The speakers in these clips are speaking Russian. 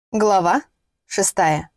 Глава 6.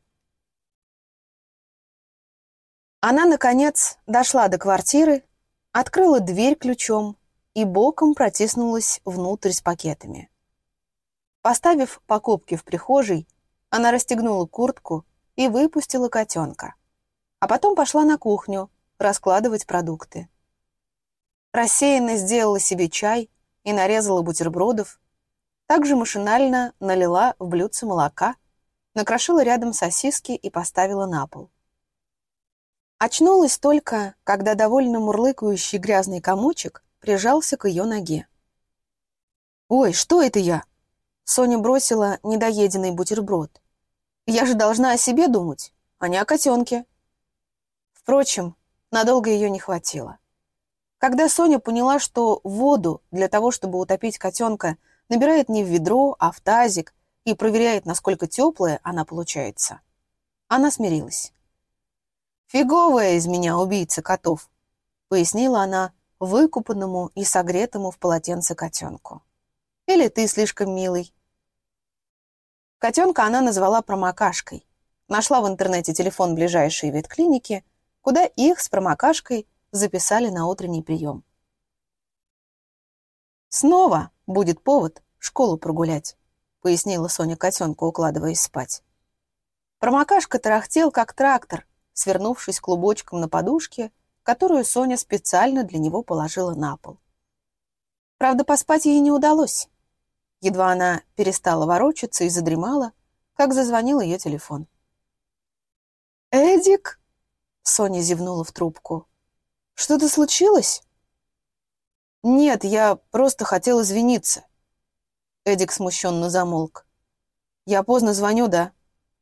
Она, наконец, дошла до квартиры, открыла дверь ключом и боком протиснулась внутрь с пакетами. Поставив покупки в прихожей, она расстегнула куртку и выпустила котенка, а потом пошла на кухню раскладывать продукты. Рассеянно сделала себе чай и нарезала бутербродов, также машинально налила в блюдце молока, накрошила рядом сосиски и поставила на пол. Очнулась только, когда довольно мурлыкающий грязный комочек прижался к ее ноге. «Ой, что это я?» Соня бросила недоеденный бутерброд. «Я же должна о себе думать, а не о котенке». Впрочем, надолго ее не хватило. Когда Соня поняла, что воду для того, чтобы утопить котенка, набирает не в ведро, а в тазик и проверяет, насколько теплая она получается, она смирилась. «Фиговая из меня убийца котов», — пояснила она выкупанному и согретому в полотенце котенку. «Или ты слишком милый». Котенка она назвала промокашкой. Нашла в интернете телефон ближайшей ветклиники, куда их с промокашкой записали на утренний прием. «Снова будет повод школу прогулять», — пояснила Соня котенку, укладываясь спать. Промокашка тарахтел, как трактор, свернувшись клубочком на подушке, которую Соня специально для него положила на пол. Правда, поспать ей не удалось. Едва она перестала ворочаться и задремала, как зазвонил ее телефон. «Эдик?» — Соня зевнула в трубку. «Что-то случилось?» «Нет, я просто хотел извиниться». Эдик смущенно замолк. «Я поздно звоню, да?»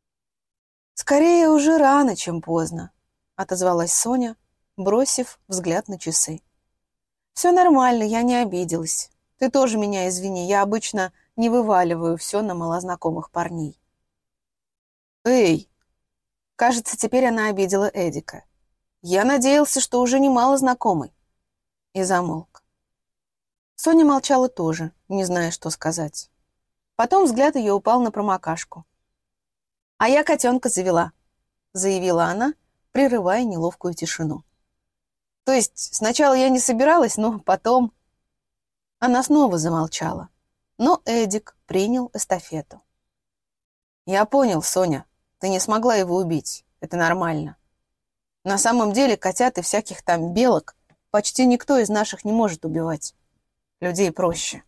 «Скорее уже рано, чем поздно», — отозвалась Соня, бросив взгляд на часы. «Все нормально, я не обиделась. Ты тоже меня извини, я обычно не вываливаю все на малознакомых парней». «Эй!» Кажется, теперь она обидела Эдика. «Я надеялся, что уже немало знакомый». И замолк. Соня молчала тоже, не зная, что сказать. Потом взгляд ее упал на промокашку. «А я котенка завела», — заявила она, прерывая неловкую тишину. «То есть сначала я не собиралась, но потом...» Она снова замолчала, но Эдик принял эстафету. «Я понял, Соня, ты не смогла его убить, это нормально. На самом деле котят и всяких там белок почти никто из наших не может убивать. Людей проще».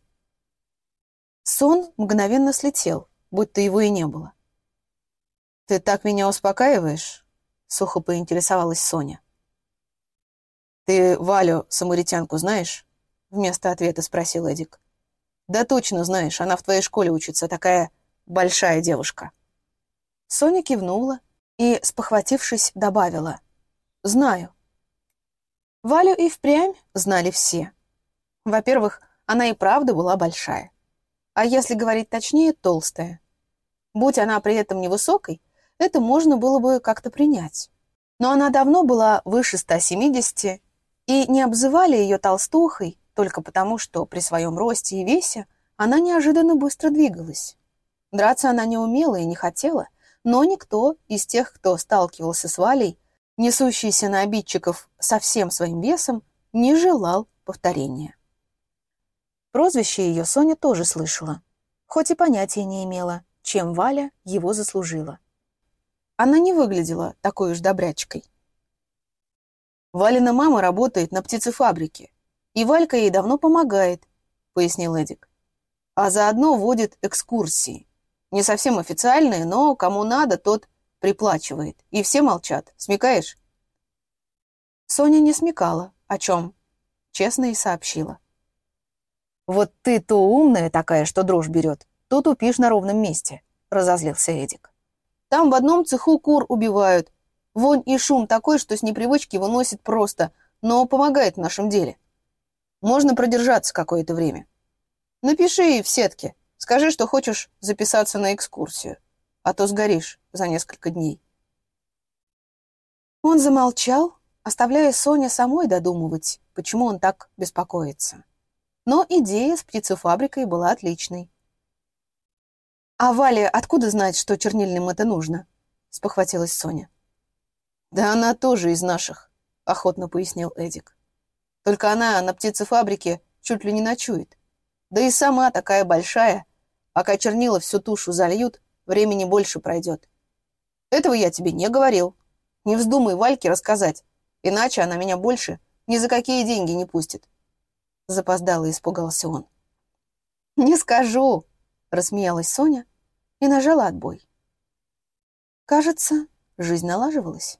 Сон мгновенно слетел, будто его и не было. «Ты так меня успокаиваешь?» — сухо поинтересовалась Соня. «Ты Валю, самаритянку, знаешь?» — вместо ответа спросил Эдик. «Да точно знаешь, она в твоей школе учится, такая большая девушка». Соня кивнула и, спохватившись, добавила: «Знаю». Валю и впрямь знали все. Во-первых, она и правда была большая. А если говорить точнее, толстая. Будь она при этом невысокой, это можно было бы как-то принять. Но она давно была выше 170, и не обзывали ее толстухой только потому, что при своем росте и весе она неожиданно быстро двигалась. Драться она не умела и не хотела, но никто из тех, кто сталкивался с Валей, несущийся на обидчиков со всем своим весом, не желал повторения. Прозвище ее Соня тоже слышала, хоть и понятия не имела, чем Валя его заслужила. Она не выглядела такой уж добрячкой. «Валина мама работает на птицефабрике, и Валька ей давно помогает», — пояснил Эдик. «А заодно водит экскурсии. Не совсем официальные, но кому надо, тот приплачивает. И все молчат. Смекаешь?» Соня не смекала, о чем, честно и сообщила. «Вот ты то умная такая, что дрожь берет, то тупишь на ровном месте», — разозлился Эдик. «Там в одном цеху кур убивают. Вонь и шум такой, что с непривычки выносит просто, но помогает в нашем деле. Можно продержаться какое-то время. Напиши в сетке, скажи, что хочешь записаться на экскурсию, а то сгоришь за несколько дней». Он замолчал, оставляя Соне самой додумывать, почему он так беспокоится. Но идея с птицефабрикой была отличной. «А Валя откуда знать, что чернильным это нужно?» — спохватилась Соня. «Да она тоже из наших», — охотно пояснил Эдик. «Только она на птицефабрике чуть ли не ночует. Да и сама такая большая. Пока чернила всю тушу зальют, времени больше пройдет. Этого я тебе не говорил. Не вздумай Вальке рассказать, иначе она меня больше ни за какие деньги не пустит». Запоздало испугался он. «Не скажу», — рассмеялась Соня и нажала отбой. Кажется, жизнь налаживалась.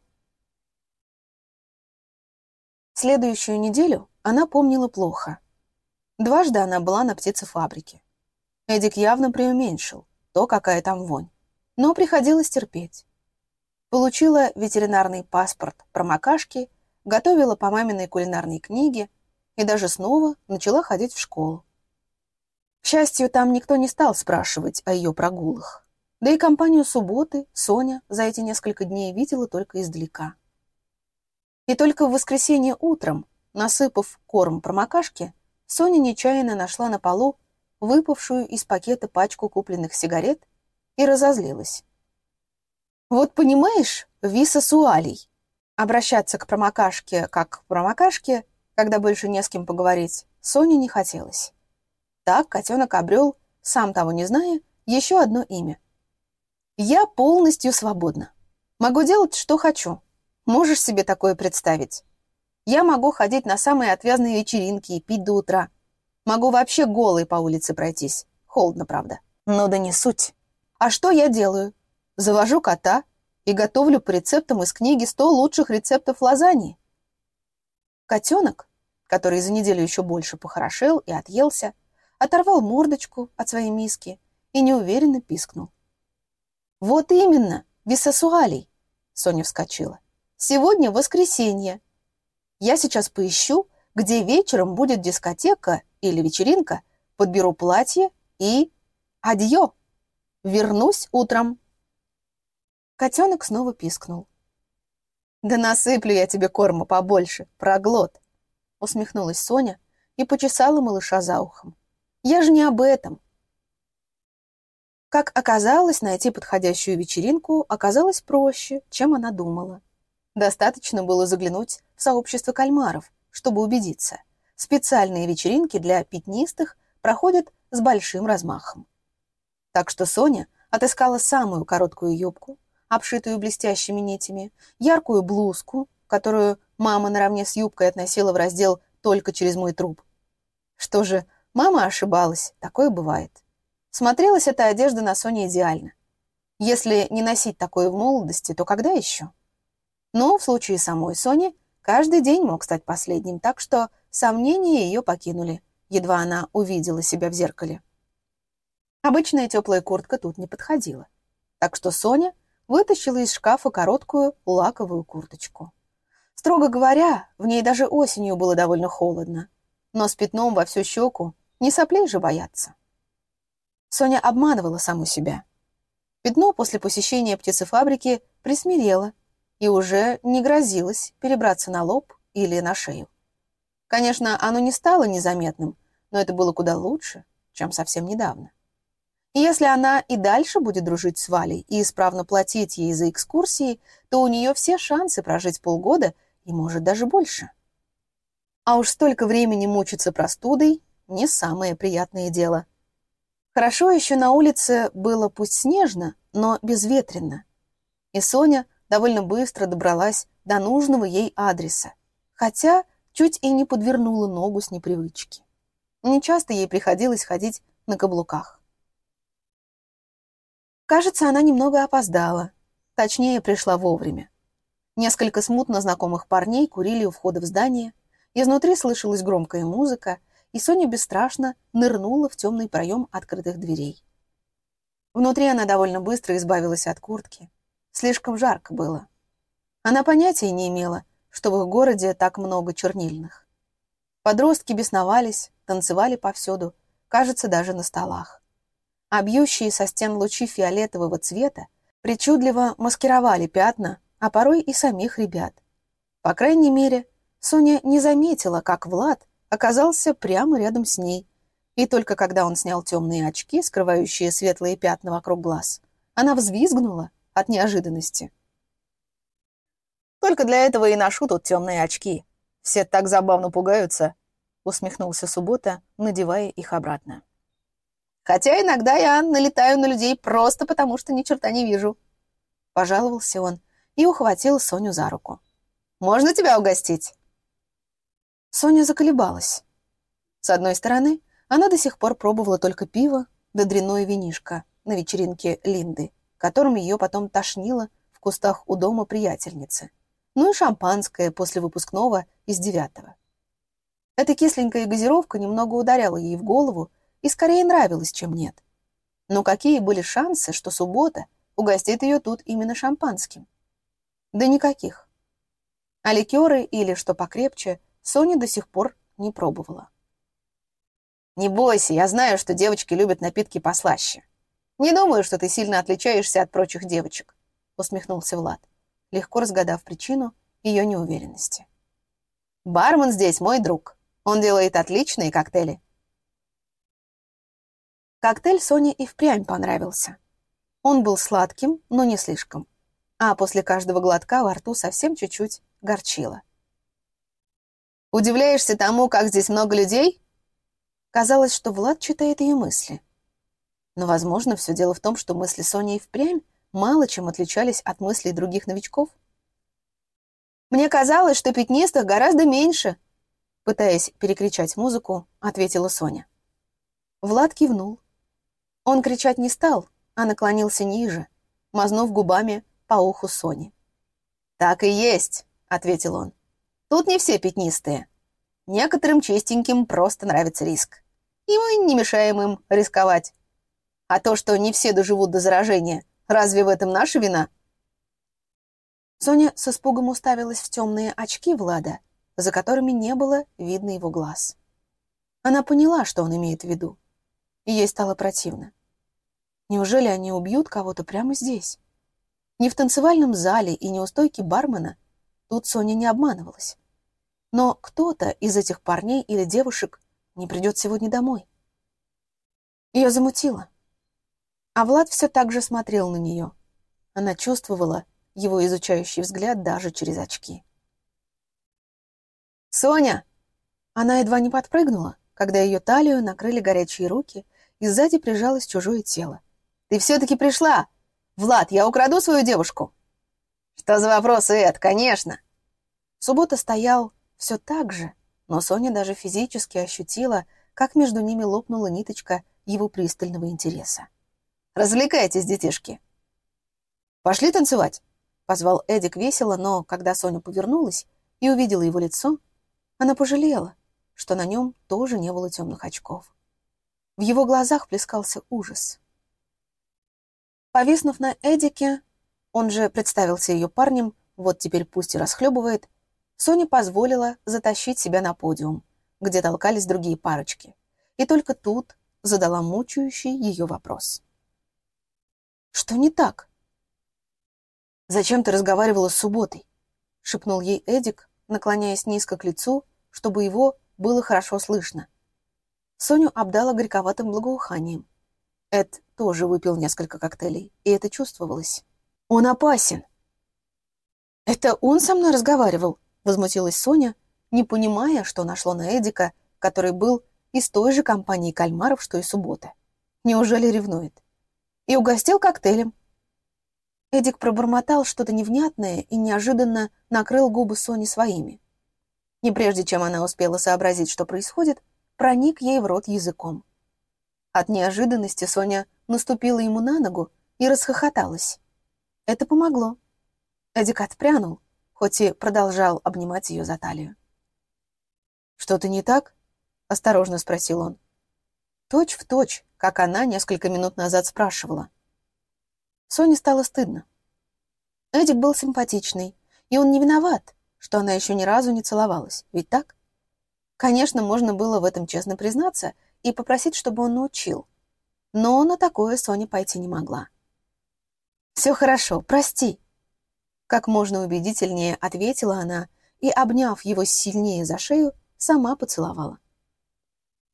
Следующую неделю она помнила плохо. Дважды она была на птицефабрике. Эдик явно преуменьшил то, какая там вонь, но приходилось терпеть. Получила ветеринарный паспорт промокашки, готовила по маминой кулинарной книге и даже снова начала ходить в школу. К счастью, там никто не стал спрашивать о ее прогулах. Да и компанию субботы Соня за эти несколько дней видела только издалека. И только в воскресенье утром, насыпав корм промокашке, Соня нечаянно нашла на полу выпавшую из пакета пачку купленных сигарет и разозлилась. Вот понимаешь, Виса Суалий, обращаться к промокашке как к промокашке, когда больше не с кем поговорить, Соне не хотелось. Так котенок обрел, сам того не зная, еще одно имя. «Я полностью свободна. Могу делать, что хочу. Можешь себе такое представить? Я могу ходить на самые отвязные вечеринки и пить до утра. Могу вообще голой по улице пройтись. Холодно, правда. Но да не суть. А что я делаю? Завожу кота и готовлю по рецептам из книги 100 лучших рецептов лазаньи». Котенок, который за неделю еще больше похорошел и отъелся, оторвал мордочку от своей миски и неуверенно пискнул. «Вот именно, Висасуалий!» — Соня вскочила. «Сегодня воскресенье. Я сейчас поищу, где вечером будет дискотека или вечеринка, подберу платье и... адьё! Вернусь утром!» Котенок снова пискнул. «Да насыплю я тебе корма побольше, проглот!» — усмехнулась Соня и почесала малыша за ухом. «Я же не об этом!» Как оказалось, найти подходящую вечеринку оказалось проще, чем она думала. Достаточно было заглянуть в сообщество кальмаров, чтобы убедиться. Специальные вечеринки для пятнистых проходят с большим размахом. Так что Соня отыскала самую короткую юбку, обшитую блестящими нитями, яркую блузку, которую мама наравне с юбкой относила в раздел «Только через мой труп». Что же, мама ошибалась, такое бывает. Смотрелась эта одежда на Соне идеально. Если не носить такое в молодости, то когда еще? Но в случае самой Сони каждый день мог стать последним, так что сомнения ее покинули, едва она увидела себя в зеркале. Обычная теплая куртка тут не подходила, так что Соня вытащила из шкафа короткую лаковую курточку. Строго говоря, в ней даже осенью было довольно холодно, но с пятном во всю щеку не соплей же бояться. Соня обманывала саму себя. Пятно после посещения птицефабрики присмирело и уже не грозилось перебраться на лоб или на шею. Конечно, оно не стало незаметным, но это было куда лучше, чем совсем недавно. И если она и дальше будет дружить с Валей и исправно платить ей за экскурсии, то у нее все шансы прожить полгода и, может, даже больше. А уж столько времени мучиться простудой – не самое приятное дело. Хорошо еще на улице было пусть снежно, но безветренно. И Соня довольно быстро добралась до нужного ей адреса, хотя чуть и не подвернула ногу с непривычки. Нечасто ей приходилось ходить на каблуках. Кажется, она немного опоздала, точнее, пришла вовремя. Несколько смутно знакомых парней курили у входа в здание, изнутри слышалась громкая музыка, и Соня бесстрашно нырнула в темный проем открытых дверей. Внутри она довольно быстро избавилась от куртки. Слишком жарко было. Она понятия не имела, что в их городе так много чернильных. Подростки бесновались, танцевали повсюду, кажется, даже на столах. А бьющие со стен лучи фиолетового цвета причудливо маскировали пятна, а порой и самих ребят. По крайней мере, Соня не заметила, как Влад оказался прямо рядом с ней, И только когда он снял темные очки, скрывающие светлые пятна вокруг глаз, она взвизгнула от неожиданности. «Только для этого и ношу тут темные очки. Все так забавно пугаются», — усмехнулся Суббота, надевая их обратно. «Хотя иногда я налетаю на людей просто потому, что ни черта не вижу», — пожаловался он и ухватил Соню за руку. «Можно тебя угостить?» Соня заколебалась. С одной стороны, она до сих пор пробовала только пиво да дрянное винишко на вечеринке Линды, которым ее потом тошнило в кустах у дома приятельницы. Ну и шампанское после выпускного из 9-го. Эта кисленькая газировка немного ударяла ей в голову и скорее нравилась, чем нет. Но какие были шансы, что Суббота угостит ее тут именно шампанским? Да никаких. А ликеры или, что покрепче, Соня до сих пор не пробовала. «Не бойся, я знаю, что девочки любят напитки послаще. Не думаю, что ты сильно отличаешься от прочих девочек», — усмехнулся Влад, легко разгадав причину ее неуверенности. «Бармен здесь мой друг. Он делает отличные коктейли». Коктейль Соне и впрямь понравился. Он был сладким, но не слишком. А после каждого глотка во рту совсем чуть-чуть горчило. «Удивляешься тому, как здесь много людей?» Казалось, что Влад читает ее мысли. Но, возможно, все дело в том, что мысли Сони и впрямь мало чем отличались от мыслей других новичков. «Мне казалось, что пятнистых гораздо меньше», — пытаясь перекричать музыку, ответила Соня. Влад кивнул. Он кричать не стал, а наклонился ниже, мазнув губами по уху Сони. «Так и есть», — ответил он. «Тут не все пятнистые. Некоторым чистеньким просто нравится риск. И мы не мешаем им рисковать. А то, что не все доживут до заражения, разве в этом наша вина?» Соня с испугом уставилась в темные очки Влада, за которыми не было видно его глаз. Она поняла, что он имеет в виду, и ей стало противно. Неужели они убьют кого-то прямо здесь? Не в танцевальном зале и не у стойки бармена тут Соня не обманывалась. Но кто-то из этих парней или девушек не придет сегодня домой. Ее замутило. А Влад все так же смотрел на нее. Она чувствовала его изучающий взгляд даже через очки. «Соня!» Она едва не подпрыгнула, когда ее талию накрыли горячие руки и сзади прижалось чужое тело. «Ты все-таки пришла! Влад, я украду свою девушку!» «Что за вопросы, Эд? Конечно!» Суббота стоял все так же, но Соня даже физически ощутила, как между ними лопнула ниточка его пристального интереса. «Развлекайтесь, детишки!» «Пошли танцевать!» — позвал Эдик весело, но когда Соня повернулась и увидела его лицо, она пожалела, что на нем тоже не было темных очков. В его глазах плескался ужас. Повиснув на Эдике, он же представился ее парнем, вот теперь пусть и расхлебывает, Соня позволила затащить себя на подиум, где толкались другие парочки, и только тут задала мучающий ее вопрос. «Что не так?» «Зачем ты разговаривала с Субботой?» — шепнул ей Эдик, наклоняясь низко к лицу, чтобы его было хорошо слышно. Соню обдала горьковатым благоуханием. Эд тоже выпил несколько коктейлей, и это чувствовалось. «Он опасен!» «Это он со мной разговаривал?» — возмутилась Соня, не понимая, что нашло на Эдика, который был из той же компании кальмаров, что и Суббота. Неужели ревнует? И угостил коктейлем. Эдик пробормотал что-то невнятное и неожиданно накрыл губы Сони своими. И прежде чем она успела сообразить, что происходит, проник ей в рот языком. От неожиданности Соня наступила ему на ногу и расхохоталась. Это помогло. Эдик отпрянул, хоть и продолжал обнимать ее за талию. «Что-то не так?» — осторожно спросил он. Точь в точь, как она несколько минут назад спрашивала. Соне стало стыдно. Эдик был симпатичный, и он не виноват, что она еще ни разу не целовалась, ведь так? Конечно, можно было в этом честно признаться и попросить, чтобы он научил. Но на такое Соня пойти не могла. «Все хорошо, прости», — как можно убедительнее ответила она и, обняв его сильнее за шею, сама поцеловала.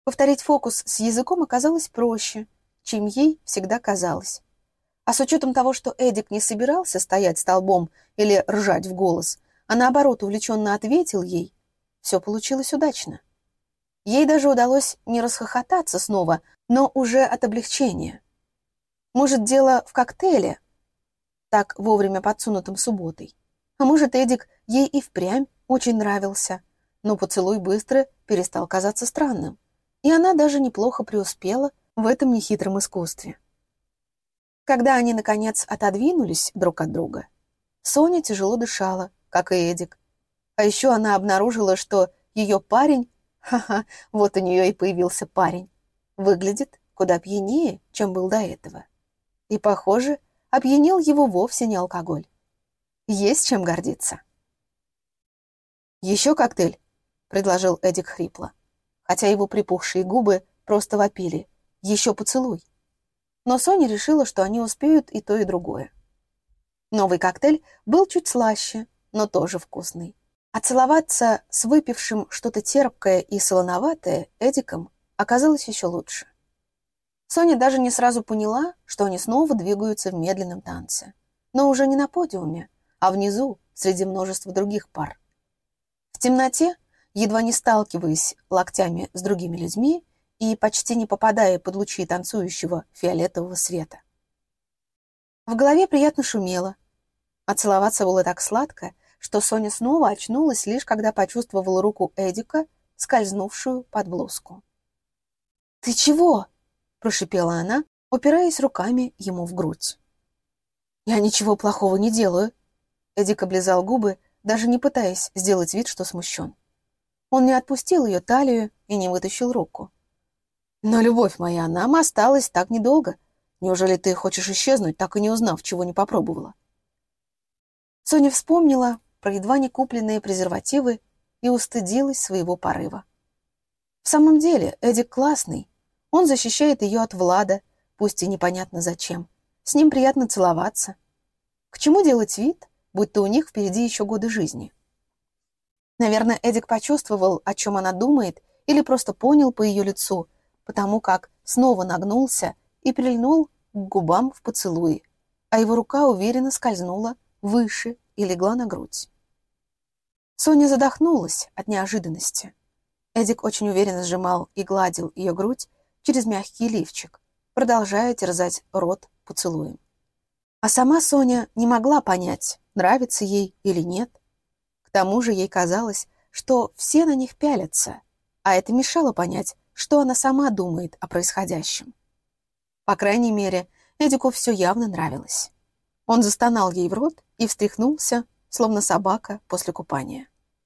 Повторить фокус с языком оказалось проще, чем ей всегда казалось. А с учетом того, что Эдик не собирался стоять столбом или ржать в голос, а наоборот увлеченно ответил ей, все получилось удачно. Ей даже удалось не расхохотаться снова, но уже от облегчения. Может, дело в коктейле, так вовремя подсунутым субботой. А может, Эдик ей и впрямь очень нравился, но поцелуй быстро перестал казаться странным, и она даже неплохо преуспела в этом нехитром искусстве. Когда они, наконец, отодвинулись друг от друга, Соня тяжело дышала, как и Эдик. А еще она обнаружила, что ее парень, ха-ха, вот у нее и появился парень, выглядит куда пьянее, чем был до этого. И, похоже, опьянел его вовсе не алкоголь. Есть чем гордиться. «Еще коктейль?» — предложил Эдик хрипло, хотя его припухшие губы просто вопили. «Еще поцелуй». Но Соня решила, что они успеют и то, и другое. Новый коктейль был чуть слаще, но тоже вкусный. А целоваться с выпившим что-то терпкое и солоноватое Эдиком оказалось еще лучше. Соня даже не сразу поняла, что они снова двигаются в медленном танце. Но уже не на подиуме, а внизу, среди множества других пар. В темноте, едва не сталкиваясь локтями с другими людьми и почти не попадая под лучи танцующего фиолетового света. В голове приятно шумело, а целоваться было так сладко, что Соня снова очнулась, лишь когда почувствовала руку Эдика, скользнувшую под блузку. «Ты чего?» — прошипела она, упираясь руками ему в грудь. «Я ничего плохого не делаю». Эдик облизал губы, даже не пытаясь сделать вид, что смущен. Он не отпустил ее талию и не вытащил руку. «Но, любовь моя, нам осталось так недолго. Неужели ты хочешь исчезнуть, так и не узнав, чего не попробовала?» Соня вспомнила про едва не купленные презервативы и устыдилась своего порыва. В самом деле, Эдик классный. Он защищает ее от Влада, пусть и непонятно зачем. С ним приятно целоваться. К чему делать вид, будто у них впереди еще годы жизни? Наверное, Эдик почувствовал, о чем она думает, или просто понял по ее лицу, потому как снова нагнулся и прильнул к губам в поцелуе, а его рука уверенно скользнула выше и легла на грудь. Соня задохнулась от неожиданности. Эдик очень уверенно сжимал и гладил ее грудь через мягкий лифчик, продолжая терзать рот поцелуем. А сама Соня не могла понять, нравится ей или нет. К тому же ей казалось, что все на них пялятся, а это мешало понять, что она сама думает о происходящем. По крайней мере, Эдику все явно нравилось. Он застонал ей в рот и встряхнулся, словно собака после купания.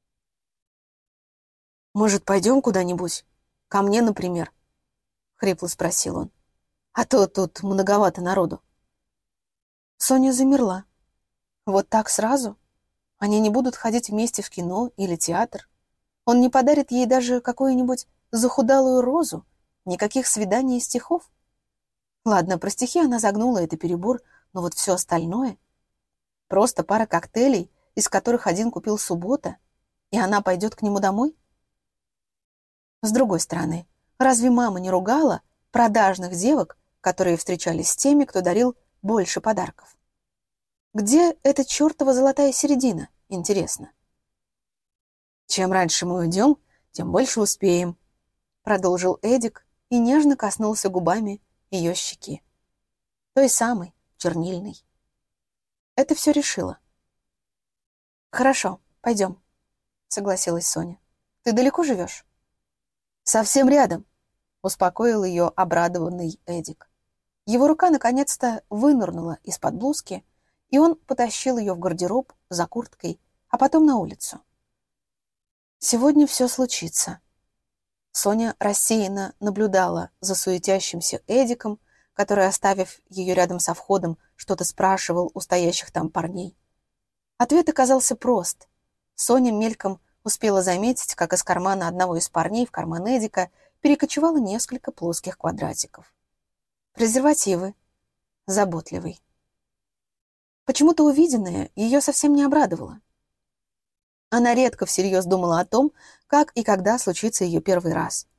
«Может, пойдем куда-нибудь? Ко мне, например?» — хрипло спросил он. «А то тут многовато народу». Соня замерла. Вот так сразу? Они не будут ходить вместе в кино или театр? Он не подарит ей даже какую-нибудь захудалую розу? Никаких свиданий и стихов? Ладно, про стихи она загнула, это перебор, но вот все остальное... Просто пара коктейлей, из которых один купил Суббота, и она пойдет к нему домой? С другой стороны, разве мама не ругала продажных девок, которые встречались с теми, кто дарил больше подарков? Где эта чертова золотая середина, интересно? «Чем раньше мы уйдем, тем больше успеем», — продолжил Эдик и нежно коснулся губами ее щеки. Той самой, чернильной. Это все решило. «Хорошо, пойдем», — согласилась Соня. «Ты далеко живешь?» «Совсем рядом», — успокоил ее обрадованный Эдик. Его рука наконец-то вынырнула из-под блузки, и он потащил ее в гардероб за курткой, а потом на улицу. «Сегодня все случится». Соня рассеянно наблюдала за суетящимся Эдиком, который, оставив ее рядом со входом, что-то спрашивал у стоящих там парней. Ответ оказался прост. Соня мельком успела заметить, как из кармана одного из парней в карман Эдика перекочевало несколько плоских квадратиков. Презервативы. Заботливый. Почему-то увиденное ее совсем не обрадовало. Она редко всерьез думала о том, как и когда случится ее первый раз.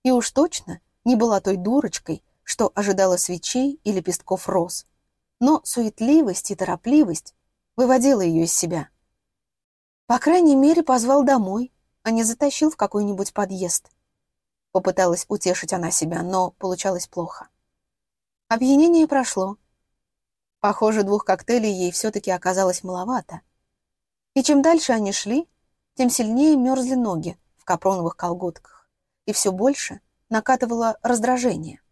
И уж точно не была той дурочкой, что ожидала свечей и лепестков роз. Но суетливость и торопливость выводила ее из себя. По крайней мере, позвал домой, а не затащил в какой-нибудь подъезд. Попыталась утешить она себя, но получалось плохо. Опьянение прошло. Похоже, 2 коктейлей ей все-таки оказалось маловато. И чем дальше они шли, тем сильнее мерзли ноги в капроновых колготках, и все больше накатывало раздражение.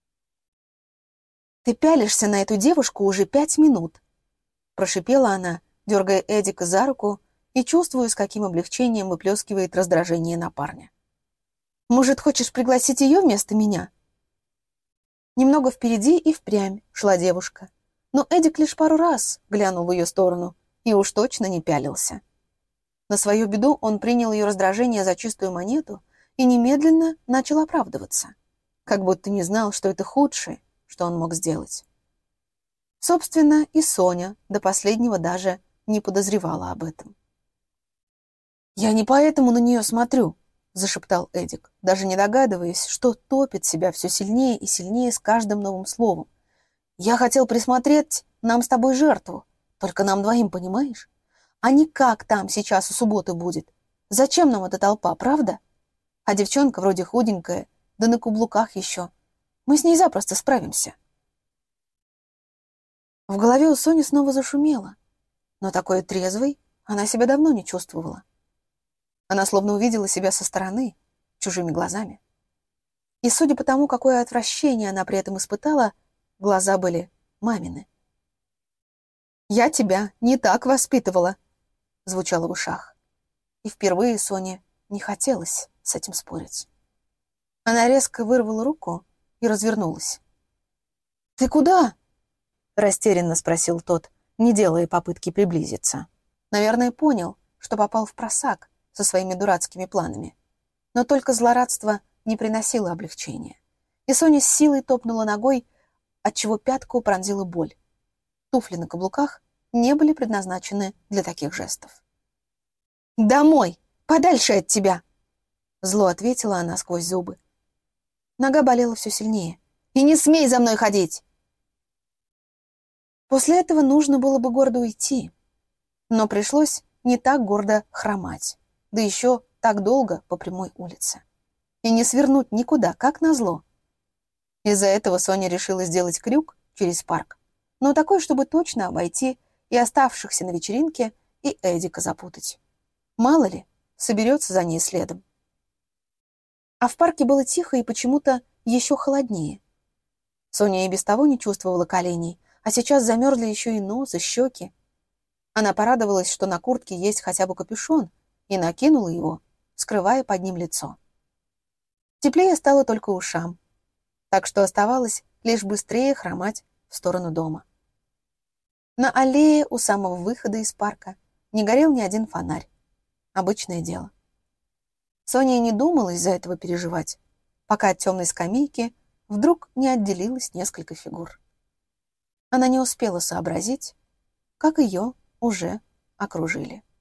«Ты пялишься на эту девушку уже 5 минут», — прошипела она, дергая Эдика за руку и чувствуя, с каким облегчением выплескивает раздражение на парня. «Может, хочешь пригласить ее вместо меня?» Немного впереди и впрямь шла девушка, но Эдик лишь пару раз глянул в ее сторону и уж точно не пялился. На свою беду он принял ее раздражение за чистую монету и немедленно начал оправдываться, как будто не знал, что это худшее, что он мог сделать. Собственно, и Соня до последнего даже не подозревала об этом. «Я не поэтому на нее смотрю», — зашептал Эдик, даже не догадываясь, что топит себя все сильнее и сильнее с каждым новым словом. «Я хотел присмотреть нам с тобой жертву, только нам двоим, понимаешь? А не как там сейчас у субботы будет. Зачем нам эта толпа, правда? А девчонка вроде худенькая, да на каблуках еще. Мы с ней запросто справимся». В голове у Сони снова зашумело, но такой трезвой она себя давно не чувствовала. Она словно увидела себя со стороны, чужими глазами. И судя по тому, какое отвращение она при этом испытала, глаза были мамины. «Я тебя не так воспитывала», — звучало в ушах. И впервые Соне не хотелось с этим спорить. Она резко вырвала руку и развернулась. «Ты куда?» — растерянно спросил тот, не делая попытки приблизиться. Наверное, понял, что попал в просак со своими дурацкими планами. Но только злорадство не приносило облегчения. И Соня с силой топнула ногой, отчего пятку пронзила боль. Туфли на каблуках не были предназначены для таких жестов. «Домой! Подальше от тебя!» Зло ответила она сквозь зубы. Нога болела все сильнее. «И не смей за мной ходить!» После этого нужно было бы гордо уйти. Но пришлось не так гордо хромать, да еще так долго по прямой улице. И не свернуть никуда, как назло. Из-за этого Соня решила сделать крюк через парк, но такой, чтобы точно обойти и оставшихся на вечеринке, и Эдика запутать. Мало ли, соберется за ней следом. А в парке было тихо и почему-то еще холоднее. Соня и без того не чувствовала коленей, а сейчас замерзли еще и нос, и щеки. Она порадовалась, что на куртке есть хотя бы капюшон, и накинула его, скрывая под ним лицо. Теплее стало только ушам, так что оставалось лишь быстрее хромать в сторону дома. На аллее у самого выхода из парка не горел ни один фонарь. Обычное дело. Соня и не думала из-за этого переживать, пока от темной скамейки вдруг не отделилось несколько фигур. Она не успела сообразить, как ее уже окружили.